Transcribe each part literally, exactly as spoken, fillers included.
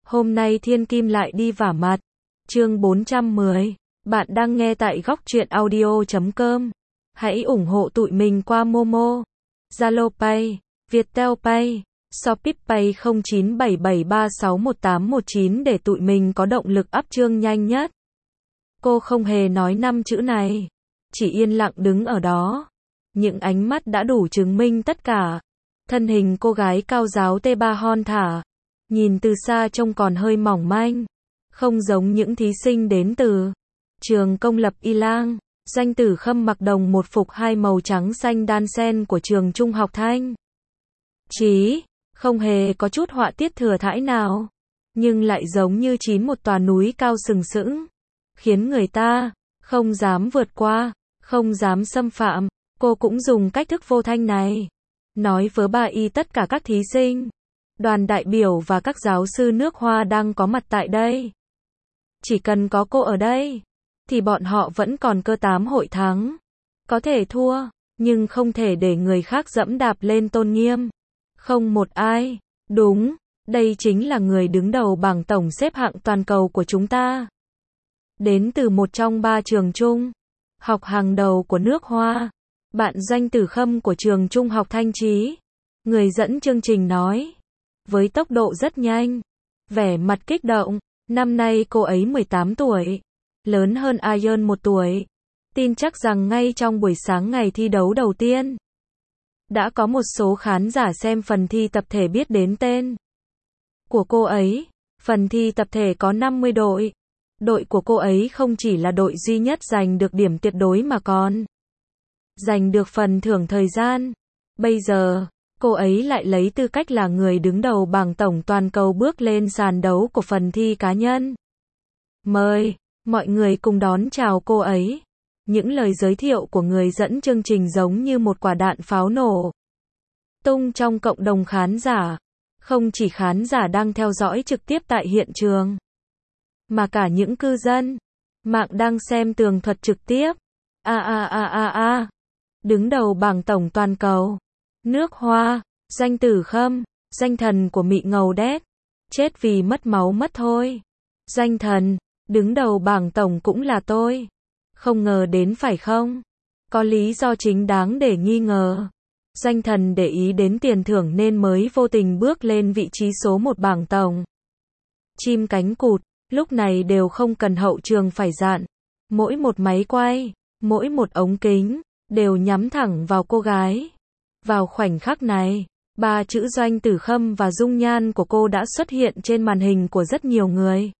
Hôm nay Thiên Kim lại đi vả mặt. Chương bốn trăm mười. Bạn đang nghe tại góc truyện audio chấm com. Hãy ủng hộ tụi mình qua Momo, Zalo Pay, Viettel Pay, Shopee Pay không chín bảy bảy ba sáu một tám một chín để tụi mình có động lực up chương nhanh nhất. Cô không hề nói năm chữ này, chỉ yên lặng đứng ở đó. Những ánh mắt đã đủ chứng minh tất cả. Thân hình cô gái cao ráo tê ba hon thả, nhìn từ xa trông còn hơi mỏng manh, không giống những thí sinh đến từ trường công lập Y Lang. Doanh Tử Khâm mặc đồng một phục hai màu trắng xanh đan xen của trường trung học Thanh Chí, không hề có chút họa tiết thừa thãi nào, nhưng lại giống như chín một tòa núi cao sừng sững, khiến người ta không dám vượt qua, không dám xâm phạm. Cô cũng dùng cách thức vô thanh này nói với bà y tất cả các thí sinh, đoàn đại biểu và các giáo sư nước Hoa đang có mặt tại đây. Chỉ cần có cô ở đây, thì bọn họ vẫn còn cơ tám hội thắng. Có thể thua, nhưng không thể để người khác dẫm đạp lên tôn nghiêm. Không một ai. Đúng, đây chính là người đứng đầu bảng tổng xếp hạng toàn cầu của chúng ta. Đến từ một trong ba trường trung học hàng đầu của nước Hoa. Bạn Doanh Tử Khâm của trường trung học Thanh Chí, người dẫn chương trình nói, với tốc độ rất nhanh, vẻ mặt kích động. Năm nay cô ấy mười tám tuổi, lớn hơn Ion một tuổi. Tin chắc rằng ngay trong buổi sáng ngày thi đấu đầu tiên, đã có một số khán giả xem phần thi tập thể biết đến tên của cô ấy. Phần thi tập thể có năm mươi đội. Đội của cô ấy không chỉ là đội duy nhất giành được điểm tuyệt đối mà còn giành được phần thưởng thời gian. Bây giờ, cô ấy lại lấy tư cách là người đứng đầu bảng tổng toàn cầu bước lên sàn đấu của phần thi cá nhân. Mời mọi người cùng đón chào cô ấy. Những lời giới thiệu của người dẫn chương trình giống như một quả đạn pháo nổ tung trong cộng đồng khán giả. Không chỉ khán giả đang theo dõi trực tiếp tại hiện trường, mà cả những cư dân mạng đang xem tường thuật trực tiếp. A a a a a. Đứng đầu bảng tổng toàn cầu, nước Hoa, Doanh Tử Khâm, danh thần của Mị Ngầu Đét, chết vì mất máu mất thôi. Danh thần, đứng đầu bảng tổng cũng là tôi. Không ngờ đến phải không? Có lý do chính đáng để nghi ngờ. Danh thần để ý đến tiền thưởng nên mới vô tình bước lên vị trí số một bảng tổng. Chim cánh cụt, lúc này đều không cần hậu trường phải dạn. Mỗi một máy quay, mỗi một ống kính, đều nhắm thẳng vào cô gái. Vào khoảnh khắc này, ba chữ Doanh Tử Khâm và dung nhan của cô đã xuất hiện trên màn hình của rất nhiều người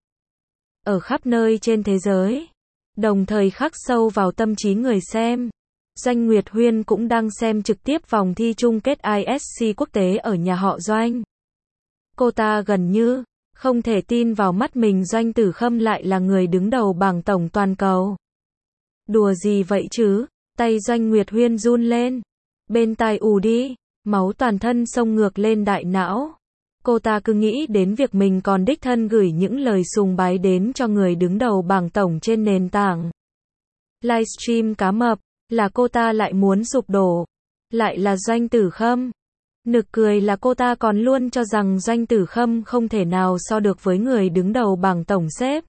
ở khắp nơi trên thế giới, đồng thời khắc sâu vào tâm trí người xem. Doanh Nguyệt Huyên cũng đang xem trực tiếp vòng thi chung kết I S C quốc tế ở nhà họ Doanh. Cô ta gần như không thể tin vào mắt mình, Doanh Tử Khâm lại là người đứng đầu bảng tổng toàn cầu. Đùa gì vậy chứ? Tay Doanh Nguyệt Huyên run lên, bên tai ù đi, máu toàn thân xông ngược lên đại não. Cô ta cứ nghĩ đến việc mình còn đích thân gửi những lời sùng bái đến cho người đứng đầu bảng tổng trên nền tảng livestream cá mập, là cô ta lại muốn sụp đổ. Lại là Doanh Tử Khâm. Nực cười là cô ta còn luôn cho rằng Doanh Tử Khâm không thể nào so được với người đứng đầu bảng tổng xếp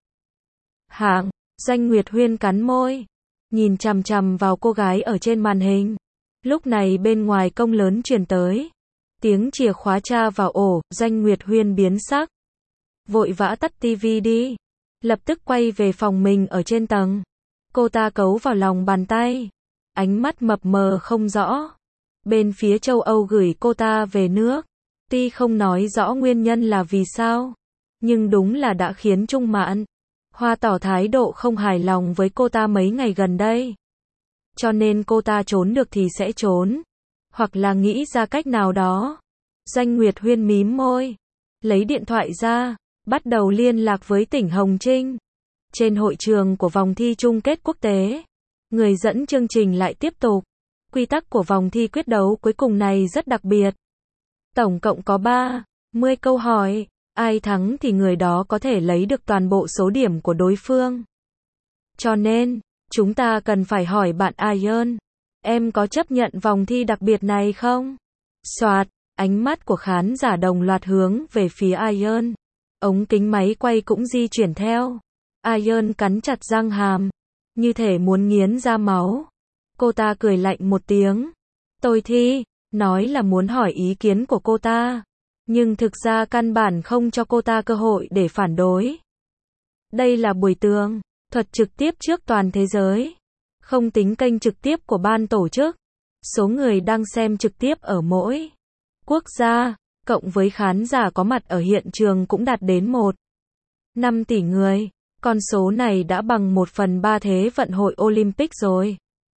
hạng. Doanh Nguyệt Huyên cắn môi, nhìn chằm chằm vào cô gái ở trên màn hình. Lúc này bên ngoài công lớn truyền tới tiếng chìa khóa tra vào ổ. Doanh Nguyệt Huyên biến sắc, vội vã tắt tivi đi, lập tức quay về phòng mình ở trên tầng. Cô ta cấu vào lòng bàn tay, ánh mắt mập mờ không rõ. Bên phía châu Âu gửi cô ta về nước, tuy không nói rõ nguyên nhân là vì sao, nhưng đúng là đã khiến Trung Mạn Hoa tỏ thái độ không hài lòng với cô ta mấy ngày gần đây. Cho nên cô ta trốn được thì sẽ trốn, hoặc là nghĩ ra cách nào đó. Doanh Nguyệt Huyên mím môi, lấy điện thoại ra, bắt đầu liên lạc với Tỉnh Hồng Trinh. Trên hội trường của vòng thi chung kết quốc tế, người dẫn chương trình lại tiếp tục. Quy tắc của vòng thi quyết đấu cuối cùng này rất đặc biệt. Tổng cộng có ba mươi câu hỏi, ai thắng thì người đó có thể lấy được toàn bộ số điểm của đối phương. Cho nên, chúng ta cần phải hỏi bạn Ion, em có chấp nhận vòng thi đặc biệt này không? Soạt, ánh mắt của khán giả đồng loạt hướng về phía Ion. Ống kính máy quay cũng di chuyển theo. Ian cắn chặt răng hàm, như thể muốn nghiến ra máu. Cô ta cười lạnh một tiếng. Tôi thi, nói là muốn hỏi ý kiến của cô ta, nhưng thực ra căn bản không cho cô ta cơ hội để phản đối. Đây là buổi tường thuật trực tiếp trước toàn thế giới, không tính kênh trực tiếp của ban tổ chức. Số người đang xem trực tiếp ở mỗi quốc gia, cộng với khán giả có mặt ở hiện trường cũng đạt đến một phẩy năm tỷ người. Con số này đã bằng một phần ba Thế vận hội Olympic rồi.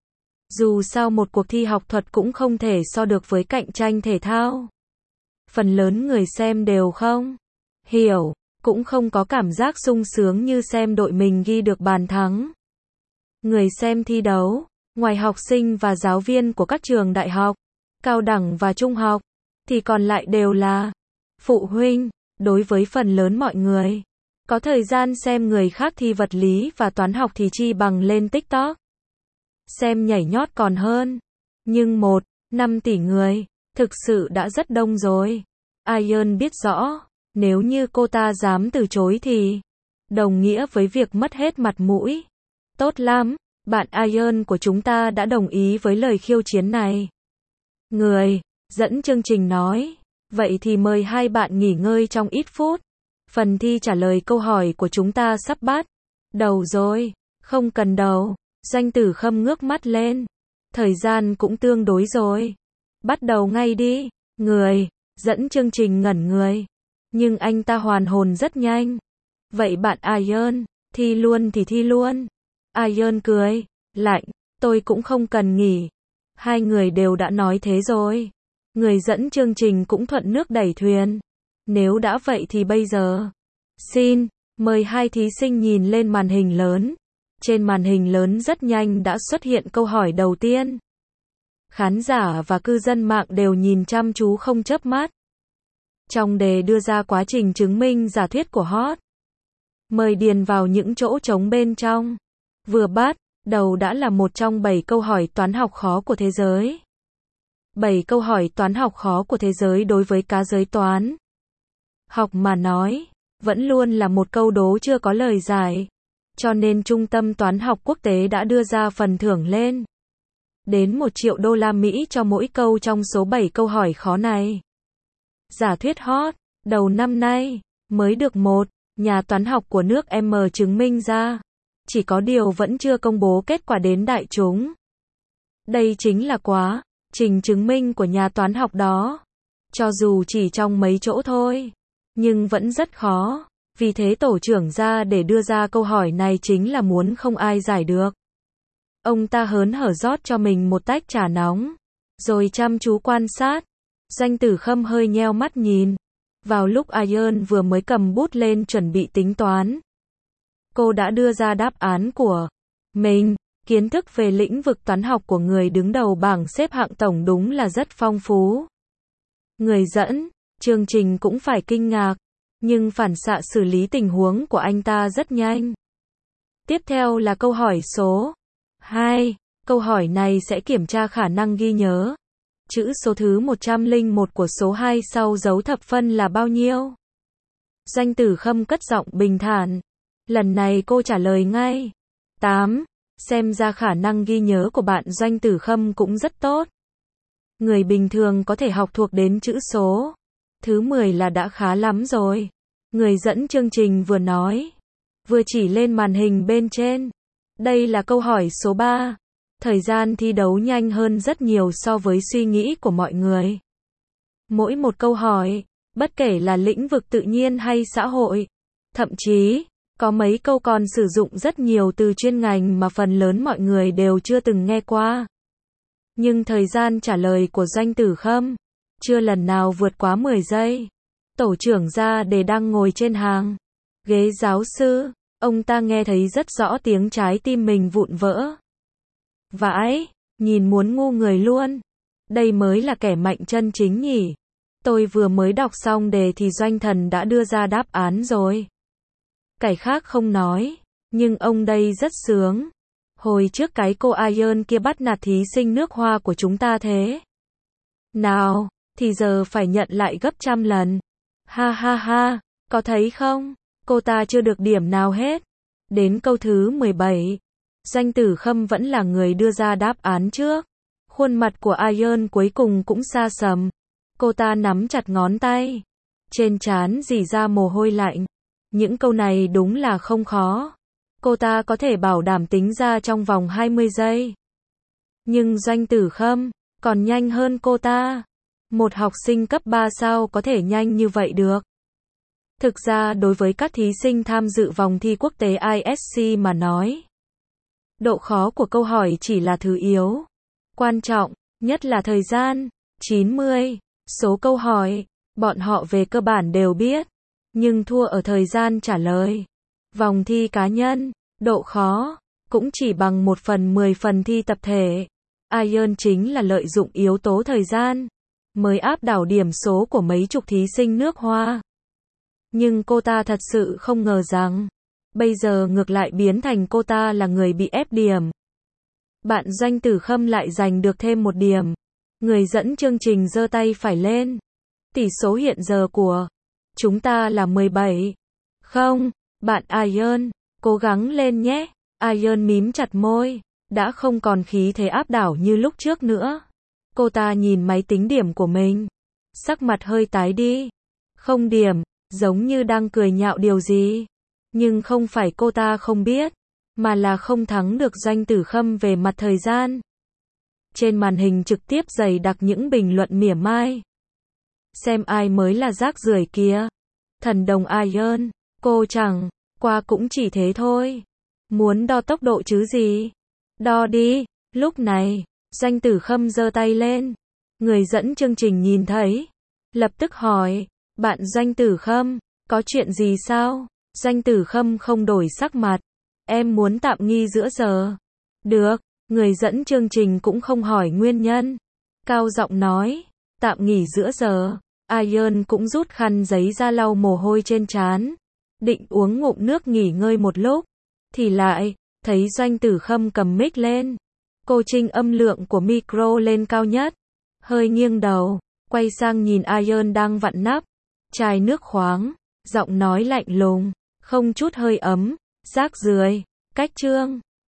Dù sao một cuộc thi học thuật cũng không thể so được với cạnh tranh thể thao. Phần lớn người xem đều không hiểu, cũng không có cảm giác sung sướng như xem đội mình ghi được bàn thắng. Người xem thi đấu, ngoài học sinh và giáo viên của các trường đại học, cao đẳng và trung học, thì còn lại đều là phụ huynh. Đối với phần lớn mọi người, có thời gian xem người khác thi vật lý và toán học thì chi bằng lên TikTok xem nhảy nhót còn hơn. Nhưng một phẩy năm tỷ người, thực sự đã rất đông rồi. Ian biết rõ, nếu như cô ta dám từ chối thì đồng nghĩa với việc mất hết mặt mũi. Tốt lắm, bạn Ian của chúng ta đã đồng ý với lời khiêu chiến này. Người dẫn chương trình nói, vậy thì mời hai bạn nghỉ ngơi trong ít phút. Phần thi trả lời câu hỏi của chúng ta sắp bắt đầu rồi. Không cần đầu. Doanh Tử Khâm ngước mắt lên. Thời gian cũng tương đối rồi. Bắt đầu ngay đi. Người dẫn chương trình ngẩn người. Nhưng anh ta hoàn hồn rất nhanh. Vậy bạn Ian, thi luôn thì thi luôn. Ian cười lạnh, tôi cũng không cần nghỉ. Hai người đều đã nói thế rồi. Người dẫn chương trình cũng thuận nước đẩy thuyền. Nếu đã vậy thì bây giờ, xin mời hai thí sinh nhìn lên màn hình lớn. Trên màn hình lớn rất nhanh đã xuất hiện câu hỏi đầu tiên. Khán giả và cư dân mạng đều nhìn chăm chú không chớp mắt. Trong đề đưa ra quá trình chứng minh giả thuyết của Hot. Mời điền vào những chỗ trống bên trong. Vừa bắt đầu đã là một trong bảy câu hỏi toán học khó của thế giới. bảy câu hỏi toán học khó của thế giới đối với cá giới toán học mà nói, vẫn luôn là một câu đố chưa có lời giải. Cho nên Trung tâm Toán học Quốc tế đã đưa ra phần thưởng lên đến một triệu đô la Mỹ cho mỗi câu trong số bảy câu hỏi khó này. Giả thuyết Hot đầu năm nay mới được một nhà toán học của nước M chứng minh ra. Chỉ có điều vẫn chưa công bố kết quả đến đại chúng. Đây chính là quá trình chứng minh của nhà toán học đó. Cho dù chỉ trong mấy chỗ thôi, nhưng vẫn rất khó. Vì thế tổ trưởng ra để đưa ra câu hỏi này chính là muốn không ai giải được. Ông ta hớn hở rót cho mình một tách trà nóng, rồi chăm chú quan sát. Doanh Tử Khâm hơi nheo mắt nhìn. Vào lúc Ian vừa mới cầm bút lên chuẩn bị tính toán, cô đã đưa ra đáp án của mình. Kiến thức về lĩnh vực toán học của người đứng đầu bảng xếp hạng tổng đúng là rất phong phú. Người dẫn chương trình cũng phải kinh ngạc, nhưng phản xạ xử lý tình huống của anh ta rất nhanh. Tiếp theo là câu hỏi số hai. Câu hỏi này sẽ kiểm tra khả năng ghi nhớ. Chữ số thứ một trăm lẻ một của số hai sau dấu thập phân là bao nhiêu? Doanh Tử Khâm cất giọng bình thản. Lần này cô trả lời ngay. tám. Xem ra khả năng ghi nhớ của bạn Doanh Tử Khâm cũng rất tốt. Người bình thường có thể học thuộc đến chữ số thứ mười là đã khá lắm rồi. Người dẫn chương trình vừa nói, vừa chỉ lên màn hình bên trên. Đây là câu hỏi số ba. Thời gian thi đấu nhanh hơn rất nhiều so với suy nghĩ của mọi người. Mỗi một câu hỏi, bất kể là lĩnh vực tự nhiên hay xã hội, thậm chí, có mấy câu còn sử dụng rất nhiều từ chuyên ngành mà phần lớn mọi người đều chưa từng nghe qua. Nhưng thời gian trả lời của Doanh Tử Khâm chưa lần nào vượt quá mười giây. Tổ trưởng ra để đang ngồi trên hàng ghế giáo sư, ông ta nghe thấy rất rõ tiếng trái tim mình vụn vỡ. Vãi, nhìn muốn ngu người luôn. Đây mới là kẻ mạnh chân chính nhỉ. Tôi vừa mới đọc xong đề thì Doanh Thần đã đưa ra đáp án rồi. Cái khác không nói, nhưng ông đây rất sướng. Hồi trước cái cô Ian kia bắt nạt thí sinh nước Hoa của chúng ta thế nào, thì giờ phải nhận lại gấp trăm lần. Ha ha ha, Có thấy không? Cô ta chưa được điểm nào hết. Đến câu thứ mười bảy. Doanh Tử Khâm vẫn là người đưa ra đáp án trước. Khuôn mặt của Iron cuối cùng cũng sa sầm. Cô ta nắm chặt ngón tay. Trên trán rỉ ra mồ hôi lạnh. Những câu này đúng là không khó. Cô ta có thể bảo đảm tính ra trong vòng hai mươi giây. Nhưng Doanh Tử Khâm còn nhanh hơn cô ta. Một học sinh cấp ba sao có thể nhanh như vậy được? Thực ra đối với các thí sinh tham dự vòng thi quốc tế I S C mà nói, độ khó của câu hỏi chỉ là thứ yếu. Quan trọng nhất là thời gian. chín mươi số câu hỏi, bọn họ về cơ bản đều biết, nhưng thua ở thời gian trả lời. Vòng thi cá nhân, độ khó cũng chỉ bằng một phần mười phần thi tập thể. Iron chính là lợi dụng yếu tố thời gian mới áp đảo điểm số của mấy chục thí sinh nước Hoa. Nhưng cô ta thật sự không ngờ rằng bây giờ ngược lại biến thành cô ta là người bị ép điểm. Bạn Doanh Tử Khâm lại giành được thêm một điểm. Người dẫn chương trình giơ tay phải lên. Tỷ số hiện giờ của chúng ta là mười bảy. Không, bạn Iron, cố gắng lên nhé. Iron mím chặt môi, đã không còn khí thế áp đảo như lúc trước nữa. Cô ta nhìn máy tính điểm của mình, sắc mặt hơi tái đi. Không điểm, giống như đang cười nhạo điều gì. Nhưng không phải cô ta không biết, mà là không thắng được Doanh Tử Khâm về mặt thời gian. Trên màn hình trực tiếp dày đặc những bình luận mỉa mai. Xem ai mới là rác rưởi kia. Thần đồng Iron, cô chẳng qua cũng chỉ thế thôi. Muốn đo tốc độ chứ gì? Đo đi. Lúc này, Doanh Tử Khâm giơ tay lên. Người dẫn chương trình nhìn thấy, lập tức hỏi, bạn Doanh Tử Khâm, có chuyện gì sao? Doanh Tử Khâm không đổi sắc mặt. Em muốn tạm nghi giữa giờ. Được, người dẫn chương trình cũng không hỏi nguyên nhân. Cao giọng nói, tạm nghỉ giữa giờ. Iron cũng rút khăn giấy ra lau mồ hôi trên trán. Định uống ngụm nước nghỉ ngơi một lúc. Thì lại, thấy Doanh Tử Khâm cầm mic lên. Cô chỉnh âm lượng của micro lên cao nhất. Hơi nghiêng đầu, quay sang nhìn Iron đang vặn nắp chai nước khoáng. Giọng nói lạnh lùng, không chút hơi ấm. Rác rưởi, cách chương.